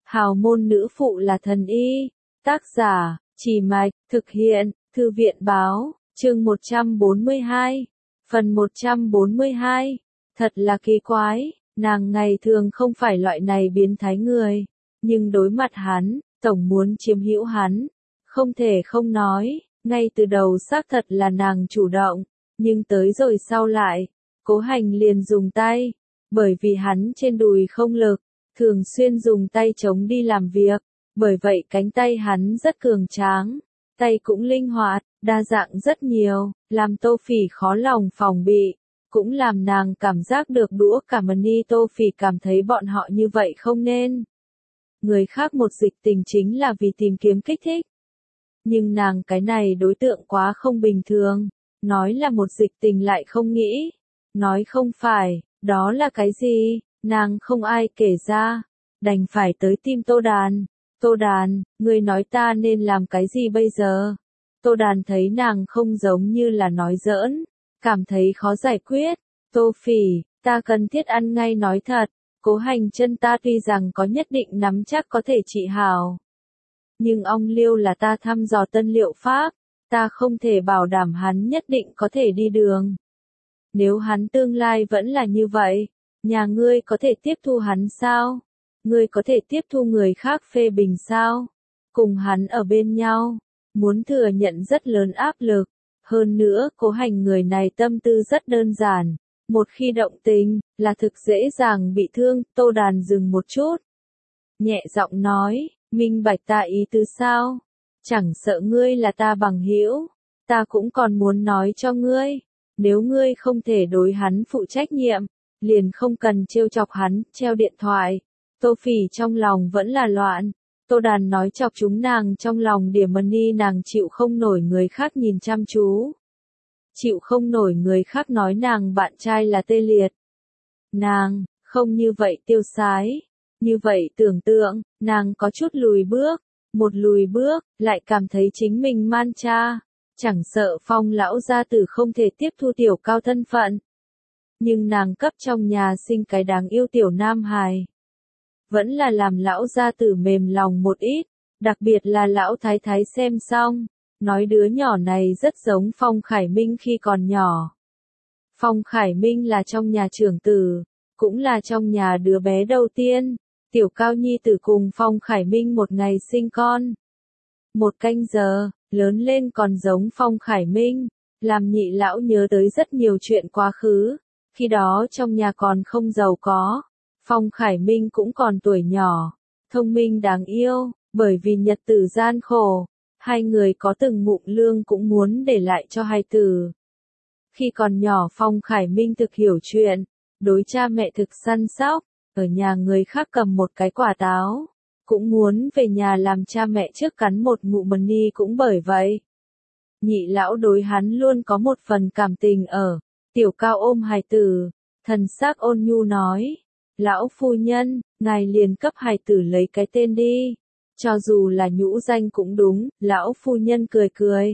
Hào môn nữ phụ là thần y. Tác giả, Chỉ Mạch, thực hiện, Thư viện báo, chương 142, phần 142. Thật là kỳ quái, nàng ngày thường không phải loại này biến thái người, nhưng đối mặt hắn, tổng muốn chiếm hữu hắn. Không thể không nói, ngay từ đầu xác thật là nàng chủ động, nhưng tới rồi sau lại, Cố Hành liền dùng tay, bởi vì hắn trên đùi không lực, thường xuyên dùng tay chống đi làm việc, bởi vậy cánh tay hắn rất cường tráng, tay cũng linh hoạt, đa dạng rất nhiều, làm Tô Phỉ khó lòng phòng bị, cũng làm nàng cảm giác được đũa cả mani. Tô Phỉ cảm thấy bọn họ như vậy không nên. Người khác một dịch tình chính là vì tìm kiếm kích thích. Nhưng nàng cái này đối tượng quá không bình thường, nói là một dịch tình lại không nghĩ, nói không phải, đó là cái gì, nàng không ai kể ra, đành phải tới tìm Tô Đàn. Tô Đàn, ngươi nói ta nên làm cái gì bây giờ? Tô Đàn thấy nàng không giống như là nói giỡn, cảm thấy khó giải quyết. Tô Phỉ, ta cần thiết ăn ngay nói thật, Cố Hành chân ta tuy rằng có nhất định nắm chắc có thể trị hảo. Nhưng ong liêu là ta thăm dò tân liệu pháp, ta không thể bảo đảm hắn nhất định có thể đi đường. Nếu hắn tương lai vẫn là như vậy, nhà ngươi có thể tiếp thu hắn sao? Ngươi có thể tiếp thu người khác phê bình sao? Cùng hắn ở bên nhau, muốn thừa nhận rất lớn áp lực. Hơn nữa, Cố Hành người này tâm tư rất đơn giản. Một khi động tình, là thực dễ dàng bị thương. Tô Đàn dừng một chút, nhẹ giọng nói, minh bạch ta ý tứ sao? Chẳng sợ ngươi là ta bằng hữu, ta cũng còn muốn nói cho ngươi. Nếu ngươi không thể đối hắn phụ trách nhiệm, liền không cần trêu chọc hắn. Treo điện thoại. Tô Phỉ trong lòng vẫn là loạn. Tô Đàn nói chọc chúng nàng trong lòng điểm mani, nàng chịu không nổi người khác nhìn chăm chú. Chịu không nổi người khác nói nàng bạn trai là tê liệt. Nàng, không như vậy tiêu sái. Như vậy tưởng tượng, nàng có chút lùi bước. Một lùi bước, lại cảm thấy chính mình man cha. Chẳng sợ Phong lão gia tử không thể tiếp thu tiểu cao thân phận. Nhưng nàng cấp trong nhà sinh cái đáng yêu tiểu nam hài. Vẫn là làm lão gia tử mềm lòng một ít, đặc biệt là lão thái thái xem xong, nói đứa nhỏ này rất giống Phong Khải Minh khi còn nhỏ. Phong Khải Minh là trong nhà trưởng tử, cũng là trong nhà đứa bé đầu tiên, tiểu cao nhi tử cùng Phong Khải Minh một ngày sinh con. Một canh giờ, lớn lên còn giống Phong Khải Minh, làm nhị lão nhớ tới rất nhiều chuyện quá khứ, khi đó trong nhà còn không giàu có. Phong Khải Minh cũng còn tuổi nhỏ, thông minh đáng yêu, bởi vì nhật tử gian khổ, hai người có từng mụn lương cũng muốn để lại cho hai tử. Khi còn nhỏ Phong Khải Minh thực hiểu chuyện, đối cha mẹ thực săn sóc, ở nhà người khác cầm một cái quả táo, cũng muốn về nhà làm cha mẹ trước cắn một ngụm mani. Cũng bởi vậy, nhị lão đối hắn luôn có một phần cảm tình ở. Tiểu cao ôm hài tử, thần sắc ôn nhu nói, lão phu nhân, ngài liền cấp hài tử lấy cái tên đi, cho dù là nhũ danh cũng đúng. Lão phu nhân cười cười,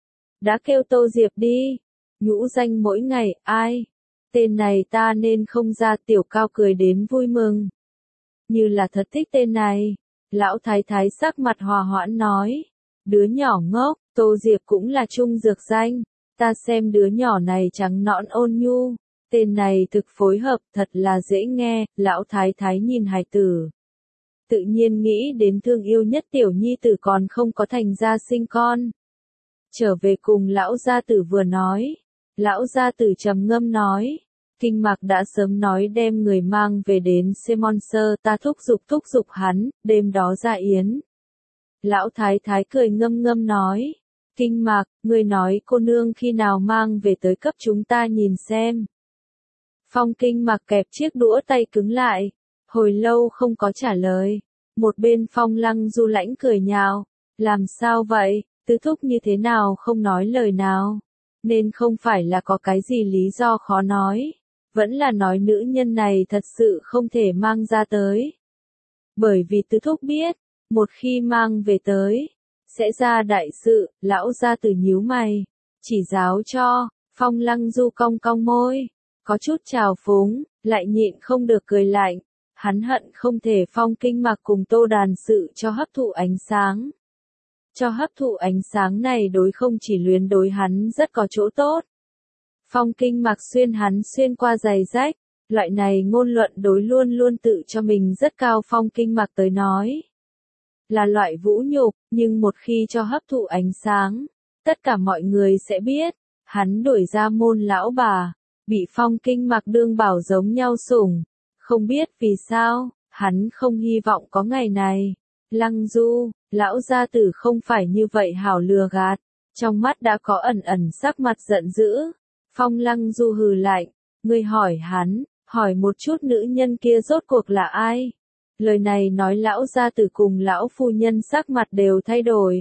đã kêu Tô Diệp đi, nhũ danh mỗi ngày, ai? Tên này ta nên không ra. Tiểu cao cười đến vui mừng, như là thật thích tên này. Lão thái thái sắc mặt hòa hoãn nói, đứa nhỏ ngốc, Tô Diệp cũng là trung dược danh, ta xem đứa nhỏ này trắng nõn ôn nhu, tên này thực phối hợp, thật là dễ nghe. Lão thái thái nhìn hài tử, tự nhiên nghĩ đến thương yêu nhất tiểu nhi tử còn không có thành ra sinh con. Trở về cùng lão gia tử vừa nói, lão gia tử trầm ngâm nói, Kinh Mạc đã sớm nói đem người mang về đến Semonser, ta thúc giục hắn, đêm đó ra yến. Lão thái thái cười ngâm ngâm nói, Kinh Mạc, ngươi nói cô nương khi nào mang về tới cấp chúng ta nhìn xem. Phong Kinh Mạc kẹp chiếc đũa, tay cứng lại, hồi lâu không có trả lời. Một bên Phong Lăng Du lãnh cười nhạo, làm sao vậy, tứ thúc như thế nào không nói lời nào, nên không phải là có cái gì lý do khó nói, vẫn là nói nữ nhân này thật sự không thể mang ra tới. Bởi vì tứ thúc biết, một khi mang về tới, sẽ ra đại sự. Lão gia tử nhíu mày, chỉ giáo cho. Phong Lăng Du cong cong môi, có chút trào phúng, lại nhịn không được cười lạnh. Hắn hận không thể Phong Kinh Mặc cùng Tô Đàn sự cho hấp thụ ánh sáng. Cho hấp thụ ánh sáng này đối không chỉ luyến đối hắn rất có chỗ tốt. Phong Kinh Mặc xuyên hắn xuyên qua giày rách, loại này ngôn luận đối luôn luôn tự cho mình rất cao Phong Kinh Mặc tới nói. Là loại vũ nhục, nhưng một khi cho hấp thụ ánh sáng, tất cả mọi người sẽ biết, hắn đuổi ra môn lão bà, bị Phong Kinh Mặc đương bảo giống nhau sủng. Không biết vì sao, hắn không hy vọng có ngày này. Lăng Du, lão gia tử không phải như vậy hảo lừa gạt, trong mắt đã có ẩn ẩn sắc mặt giận dữ. Phong Lăng Du hừ lạnh, ngươi hỏi hắn, hỏi một chút nữ nhân kia rốt cuộc là ai? Lời này nói lão gia tử cùng lão phu nhân sắc mặt đều thay đổi.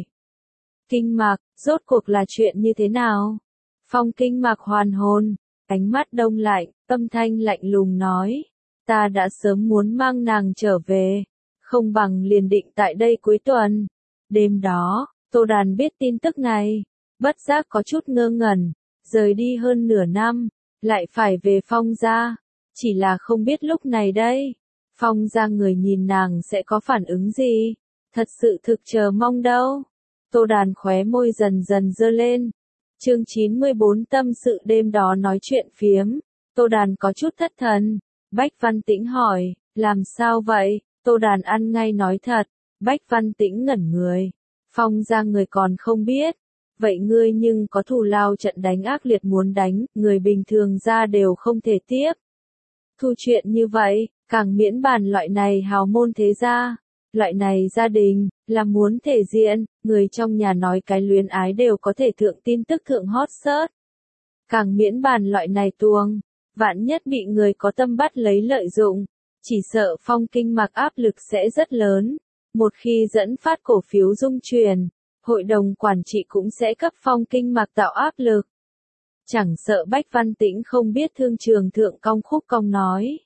Kinh Mặc, rốt cuộc là chuyện như thế nào? Phong Kinh Mặc hoàn hồn, ánh mắt đông lạnh, âm thanh lạnh lùng nói, ta đã sớm muốn mang nàng trở về, không bằng liền định tại đây cuối tuần. Đêm đó, Tô Đàn biết tin tức này, bất giác có chút ngơ ngẩn, rời đi hơn nửa năm, lại phải về Phong gia, chỉ là không biết lúc này đây, Phong gia người nhìn nàng sẽ có phản ứng gì, thật sự thực chờ mong đâu. Tô Đàn khóe môi dần dần giơ lên. Chương 94 tâm sự đêm đó nói chuyện phiếm, Tô Đàn có chút thất thần. Bách Văn Tĩnh hỏi, làm sao vậy? Tô Đàn ăn ngay nói thật. Bách Văn Tĩnh ngẩn người. Phong gia người còn không biết. Vậy ngươi nhưng có thù lao trận đánh ác liệt muốn đánh, người bình thường ra đều không thể tiếp. Thu chuyện như vậy, càng miễn bàn loại này hào môn thế gia. Loại này gia đình, là muốn thể diện, người trong nhà nói cái luyến ái đều có thể thượng tin tức thượng hot search. Càng miễn bàn loại này tuồng, vạn nhất bị người có tâm bắt lấy lợi dụng, chỉ sợ Phong Kinh Mặc áp lực sẽ rất lớn. Một khi dẫn phát cổ phiếu dung truyền, hội đồng quản trị cũng sẽ cấp Phong Kinh Mặc tạo áp lực. Chẳng sợ Bách Văn Tĩnh không biết thương trường thượng cong khúc cong nói.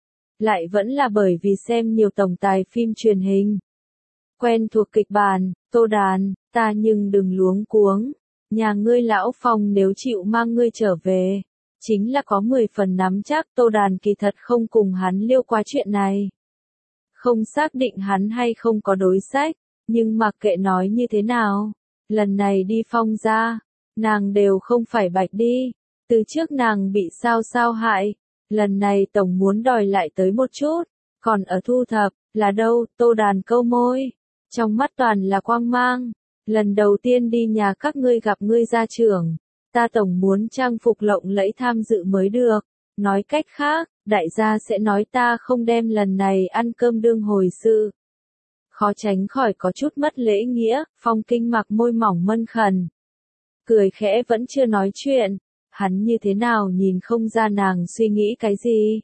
Lại vẫn là bởi vì xem nhiều tổng tài phim truyền hình. Quen thuộc kịch bản, Tô Đàn, ta nhưng đừng luống cuống. Nhà ngươi lão Phong nếu chịu mang ngươi trở về, chính là có 10 phần nắm chắc. Tô Đàn kỳ thật không cùng hắn liêu qua chuyện này. Không xác định hắn hay không có đối sách, nhưng mặc kệ nói như thế nào, lần này đi Phong gia, nàng đều không phải bạch đi. Từ trước nàng bị sao hại, lần này tổng muốn đòi lại tới một chút, còn ở thu thập, là đâu? Tô Đàn câu môi, trong mắt toàn là quang mang. Lần đầu tiên đi nhà các ngươi gặp ngươi gia trưởng, ta tổng muốn trang phục lộng lẫy tham dự mới được. Nói cách khác, đại gia sẽ nói ta không đem lần này ăn cơm đương hồi sự. Khó tránh khỏi có chút mất lễ nghĩa. Phong Kinh Mặc môi mỏng mân khẩn, cười khẽ vẫn chưa nói chuyện. Hắn như thế nào nhìn không ra nàng suy nghĩ cái gì.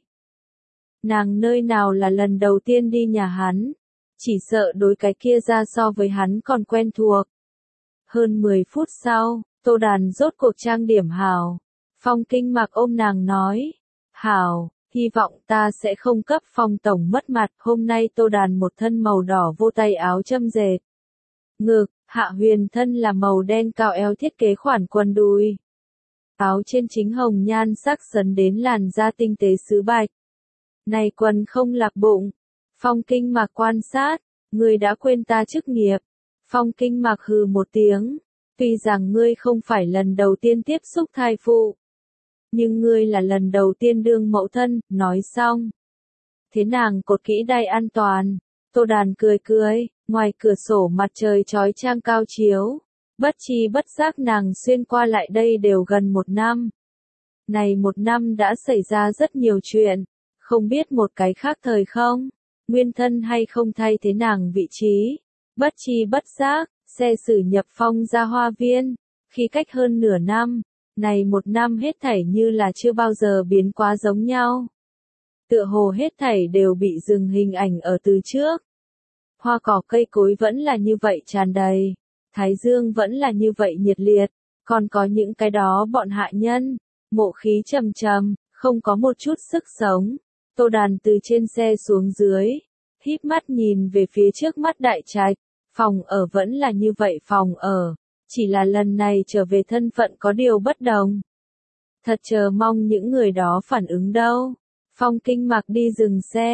Nàng nơi nào là lần đầu tiên đi nhà hắn, chỉ sợ đối cái kia ra so với hắn còn quen thuộc. Hơn 10 phút sau, Tô Đàn rốt cuộc trang điểm hảo. Phong Kinh Mặc ôm nàng nói, hảo, hy vọng ta sẽ không cấp Phong tổng mất mặt. Hôm nay Tô Đàn một thân màu đỏ vô tay áo châm dệt. Ngực, hạ huyền thân là màu đen cao eo thiết kế khoản quần đùi. Áo trên chính hồng nhan sắc sấn đến làn da tinh tế sứ bạch. Này quần không lạp bụng. Phong Kinh Mặc quan sát, ngươi đã quên ta chức nghiệp. Phong Kinh Mặc hừ một tiếng, tuy rằng ngươi không phải lần đầu tiên tiếp xúc thai phụ, nhưng ngươi là lần đầu tiên đương mẫu thân. Nói xong, thế nàng cột kỹ đai an toàn. Tô Đàn cười cười, ngoài cửa sổ mặt trời chói chang cao chiếu. Bất chi bất giác nàng xuyên qua lại đây đều gần 1 năm. Này 1 năm đã xảy ra rất nhiều chuyện, không biết một cái khác thời không, nguyên thân hay không thay thế nàng vị trí. Bất chi bất giác, xe xử nhập Phong gia hoa viên, khi cách hơn nửa năm, này 1 năm hết thảy như là chưa bao giờ biến quá giống nhau. Tựa hồ hết thảy đều bị dừng hình ảnh ở từ trước. Hoa cỏ cây cối vẫn là như vậy tràn đầy. Thái dương vẫn là như vậy nhiệt liệt, còn có những cái đó bọn hạ nhân, mộ khí trầm trầm, không có một chút sức sống. Tô Đàn từ trên xe xuống dưới, híp mắt nhìn về phía trước mắt đại trạch, phòng ở vẫn là như vậy phòng ở, chỉ là lần này trở về thân phận có điều bất đồng. Thật chờ mong những người đó phản ứng đâu. Phong Kinh Mặc đi dừng xe,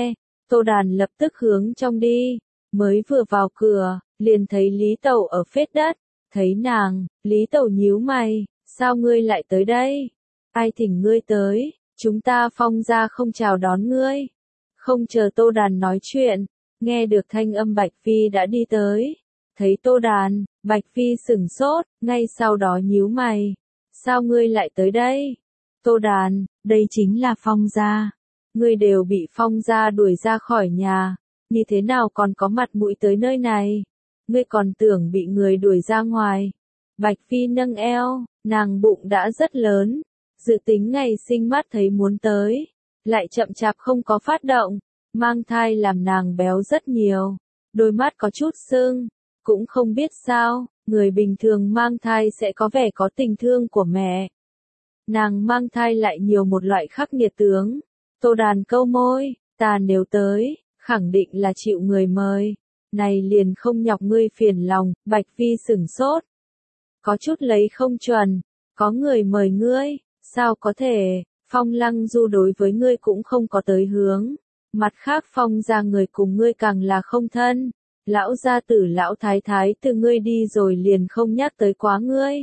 Tô Đàn lập tức hướng trong đi, mới vừa vào cửa, liền thấy Lý Tẩu ở phết đất, thấy nàng, Lý Tẩu nhíu mày, sao ngươi lại tới đây? Ai thỉnh ngươi tới, chúng ta Phong gia không chào đón ngươi. Không chờ Tô Đàn nói chuyện, nghe được thanh âm Bạch Phi đã đi tới, thấy Tô Đàn, Bạch Phi sửng sốt, ngay sau đó nhíu mày, sao ngươi lại tới đây? Tô Đàn, đây chính là Phong gia. Ngươi đều bị Phong gia đuổi ra khỏi nhà, như thế nào còn có mặt mũi tới nơi này? Ngươi còn tưởng bị người đuổi ra ngoài. Bạch Phi nâng eo, nàng bụng đã rất lớn, dự tính ngày sinh mắt thấy muốn tới, lại chậm chạp không có phát động, mang thai làm nàng béo rất nhiều, đôi mắt có chút sưng, cũng không biết sao, người bình thường mang thai sẽ có vẻ có tình thương của mẹ. Nàng mang thai lại nhiều một loại khắc nghiệt tướng. Tô Đàn câu môi, ta nếu tới, khẳng định là chịu người mời, này liền không nhọc ngươi phiền lòng. Bạch Phi sửng sốt, có chút lấy không chuẩn, có người mời ngươi, sao có thể? Phong Lăng Du đối với ngươi cũng không có tới hướng, mặt khác Phong gia người cùng ngươi càng là không thân, lão gia tử lão thái thái từ ngươi đi rồi liền không nhắc tới quá ngươi.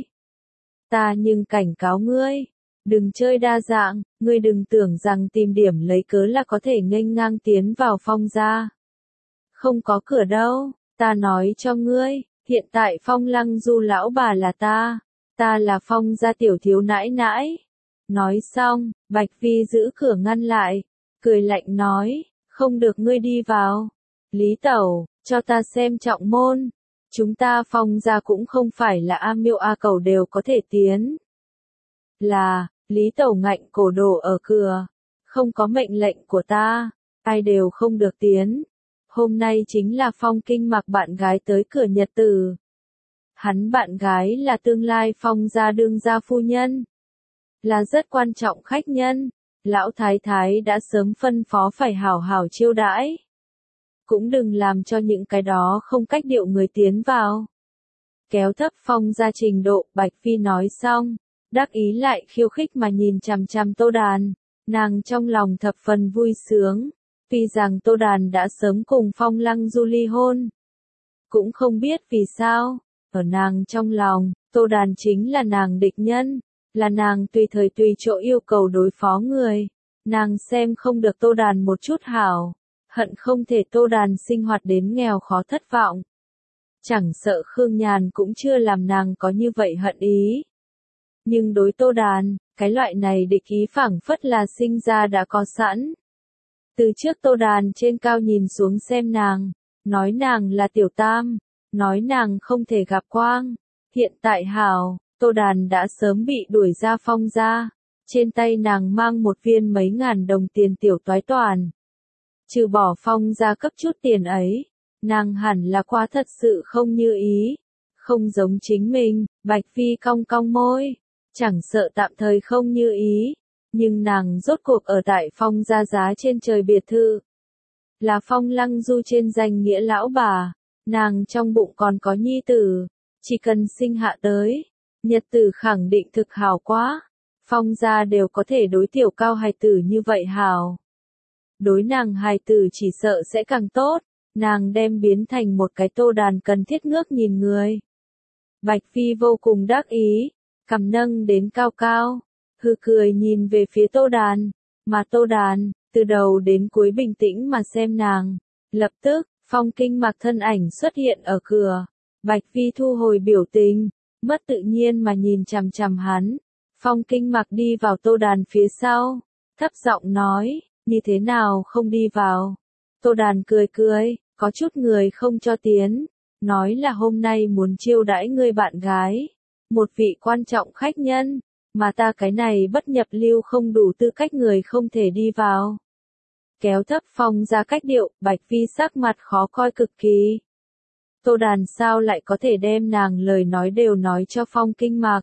Ta nhưng cảnh cáo ngươi, đừng chơi đa dạng, ngươi đừng tưởng rằng tìm điểm lấy cớ là có thể nghênh ngang tiến vào Phong gia. Không có cửa đâu, ta nói cho ngươi, hiện tại Phong Lăng Du lão bà là ta là Phong gia tiểu thiếu nãi nãi. Nói xong, Bạch Phi giữ cửa ngăn lại, cười lạnh nói, không được ngươi đi vào. Lý Tẩu, cho ta xem trọng môn, chúng ta Phong gia cũng không phải là A Miêu A Cẩu đều có thể tiến. Là, Lý Tẩu ngạnh cổ đổ ở cửa, không có mệnh lệnh của ta, ai đều không được tiến. Hôm nay chính là Phong Kinh Mặc bạn gái tới cửa nhật tử. Hắn bạn gái là tương lai Phong gia đương gia phu nhân, là rất quan trọng khách nhân, lão thái thái đã sớm phân phó phải hảo hảo chiêu đãi. Cũng đừng làm cho những cái đó không cách điệu người tiến vào. Kéo thấp Phong gia trình độ, Bạch Phi nói xong, đắc ý lại khiêu khích mà nhìn chằm chằm Tô Đàn, nàng trong lòng thập phần vui sướng, vì rằng Tô Đàn đã sớm cùng Phong Lăng Du ly hôn. Cũng không biết vì sao, ở nàng trong lòng, Tô Đàn chính là nàng địch nhân, là nàng tùy thời tùy chỗ yêu cầu đối phó người. Nàng xem không được Tô Đàn một chút hảo, hận không thể Tô Đàn sinh hoạt đến nghèo khó thất vọng. Chẳng sợ Khương Nhàn cũng chưa làm nàng có như vậy hận ý. Nhưng đối Tô Đàn, cái loại này địch ý phảng phất là sinh ra đã có sẵn. Từ trước Tô Đàn trên cao nhìn xuống xem nàng, nói nàng là tiểu tam, nói nàng không thể gặp quang. Hiện tại hảo, Tô Đàn đã sớm bị đuổi ra Phong gia, trên tay nàng mang một viên mấy ngàn đồng tiền tiểu toái toàn. Trừ bỏ Phong gia cấp chút tiền ấy, nàng hẳn là quá thật sự không như ý, không giống chính mình. Bạch Phi cong cong môi, chẳng sợ tạm thời không như ý, nhưng nàng rốt cuộc ở tại Phong gia giá trên trời biệt thự. Là Phong Lăng Du trên danh nghĩa lão bà, nàng trong bụng còn có nhi tử, chỉ cần sinh hạ tới, nhật tử khẳng định thực hảo quá. Phong gia đều có thể đối tiểu cao hài tử như vậy hảo. Đối nàng hài tử chỉ sợ sẽ càng tốt, nàng đem biến thành một cái Tô Đàn cần thiết ngước nhìn người. Bạch Phi vô cùng đắc ý, cằm nâng đến cao cao, hừ cười nhìn về phía Tô Đàn, mà Tô Đàn, từ đầu đến cuối bình tĩnh mà xem nàng. Lập tức, Phong Kinh Mặc thân ảnh xuất hiện ở cửa, Bạch Phi thu hồi biểu tình, mất tự nhiên mà nhìn chằm chằm hắn. Phong Kinh Mặc đi vào Tô Đàn phía sau, thấp giọng nói, như thế nào không đi vào. Tô Đàn cười cười, có chút người không cho tiến, nói là hôm nay muốn chiêu đãi ngươi bạn gái, một vị quan trọng khách nhân, mà ta cái này bất nhập lưu không đủ tư cách người không thể đi vào. Kéo thấp Phong ra cách điệu, Bạch Phi sắc mặt khó coi cực kỳ. Tô Đàn sao lại có thể đem nàng lời nói đều nói cho Phong Kinh Mặc.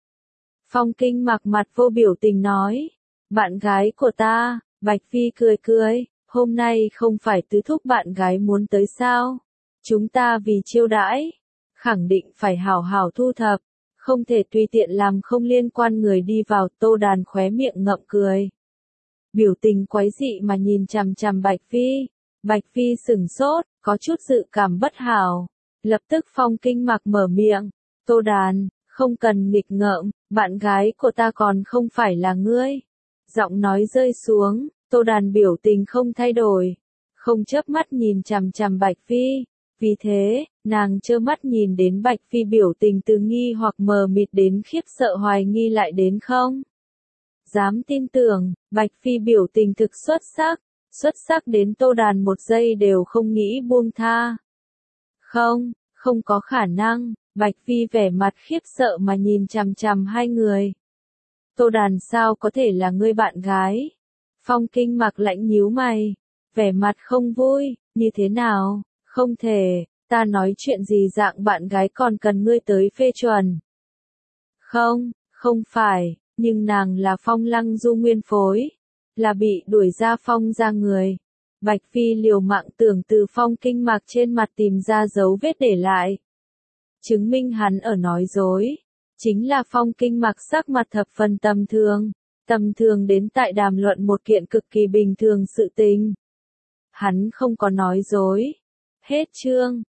Phong Kinh Mặc mặt vô biểu tình nói, bạn gái của ta. Bạch Phi cười cười, hôm nay không phải tứ thúc bạn gái muốn tới sao? Chúng ta vì chiêu đãi, khẳng định phải hảo hảo thu thập, không thể tùy tiện làm không liên quan người đi vào. Tô Đàn khóe miệng ngậm cười, biểu tình quái dị mà nhìn chằm chằm Bạch Phi. Bạch Phi sửng sốt, có chút dự cảm bất hảo. Lập tức Phong Kinh Mặc mở miệng, Tô Đàn, không cần nghịch ngợm, bạn gái của ta còn không phải là ngươi. Giọng nói rơi xuống, Tô Đàn biểu tình không thay đổi, không chớp mắt nhìn chằm chằm Bạch Phi. Vì thế, nàng trơ mắt nhìn đến Bạch Phi biểu tình từ nghi hoặc mờ mịt đến khiếp sợ hoài nghi lại đến không dám tin tưởng. Bạch Phi biểu tình thực xuất sắc đến Tô Đàn một giây đều không nghĩ buông tha. Không có khả năng. Bạch Phi vẻ mặt khiếp sợ mà nhìn chằm chằm hai người. Tô Đàn sao có thể là ngươi bạn gái? Phong Kinh Mặc lạnh nhíu mày, vẻ mặt không vui, như thế nào? Không thể, ta nói chuyện gì dạng bạn gái còn cần ngươi tới phê chuẩn. Không phải, nhưng nàng là Phong Lăng Du nguyên phối, là bị đuổi ra Phong ra người. Bạch Phi liều mạng tưởng từ Phong Kinh Mặc trên mặt tìm ra dấu vết để lại. Chứng minh hắn ở nói dối. Chính là Phong Kinh Mặc sắc mặt thập phần tầm thường đến tại đàm luận một kiện cực kỳ bình thường sự tình. Hắn không có nói dối. Hết chương.